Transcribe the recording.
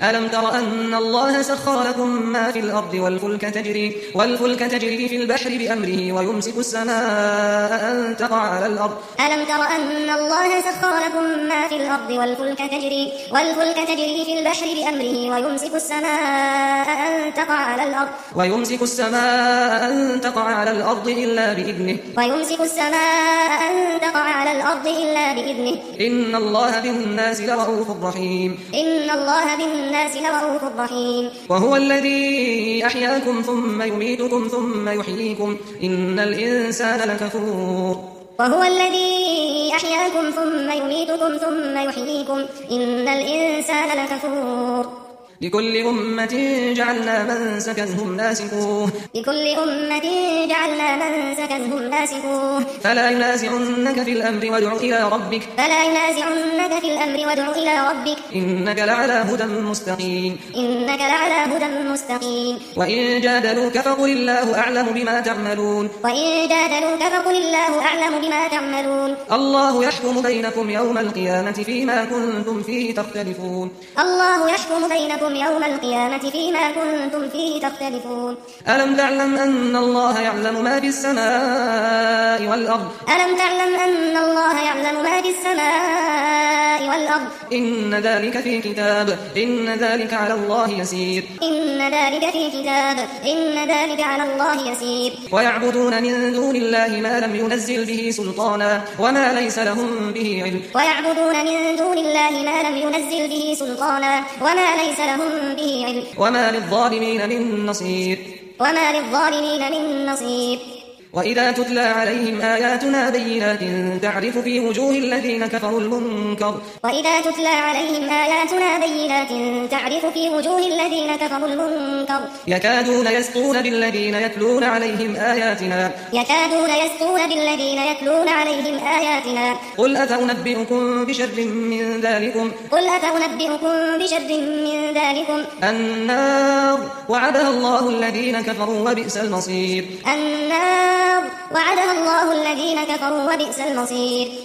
ألم تر أن الله سخر لكم ما في الأرض والفلك تجري في البحر بأمره ويمسك السماء أن تقع على الأرض. ألم تر أن الله سخر لكم ما في الأرض والفلك تجري في البحر بأمره ويمسك السماء أن تقع على الأرض إلا بإذنه. إن الله بالناس لرؤوف رحيم. وهو الذي أحياكم ثم يميتكم ثم يحييكم إن الإنسان لكفور. لكل أمة جعلنا منسكا هم ناسكوه فلا ينازعنك في الأمر وادع إلى ربك إنك لعلى هدى مستقيم. وإن جادلوك فقل الله أعلم بما تعملون. الله يحكم بينكم يوم القيامة فيما كنتم فيه تختلفون. ألم تعلم أن الله يعلم ما في السماء والأرض إن ذلك في كتاب إن ذلك على الله يسير. ويعبدون من دون الله ما لم ينزل به سلطانا وما ليس لهم به علم. وما للظالمين من نصير. وإذا تتلى عليهم آياتنا بينات تعرف في وجوه الذين كفروا المنكر يكادون يسطون بالذين يتلون عليهم آياتنا قل أفأنبئكم بشر من ذلكم النار وعدها الله الذين كفروا وبئس المصير.